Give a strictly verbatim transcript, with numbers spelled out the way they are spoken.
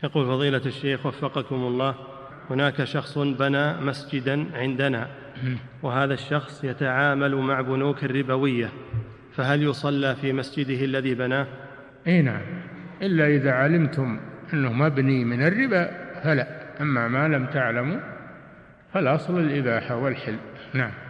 يقول فضيلة الشيخ وفقكم الله، هناك شخص بنى مسجدا عندنا، وهذا الشخص يتعامل مع بنوك الربوية، فهل يصلى في مسجده الذي بناه؟ اي نعم، إلا إذا علمتم أنه مبني من الربا فلا، أما ما لم تعلموا فالأصل الإباحة والحل. نعم.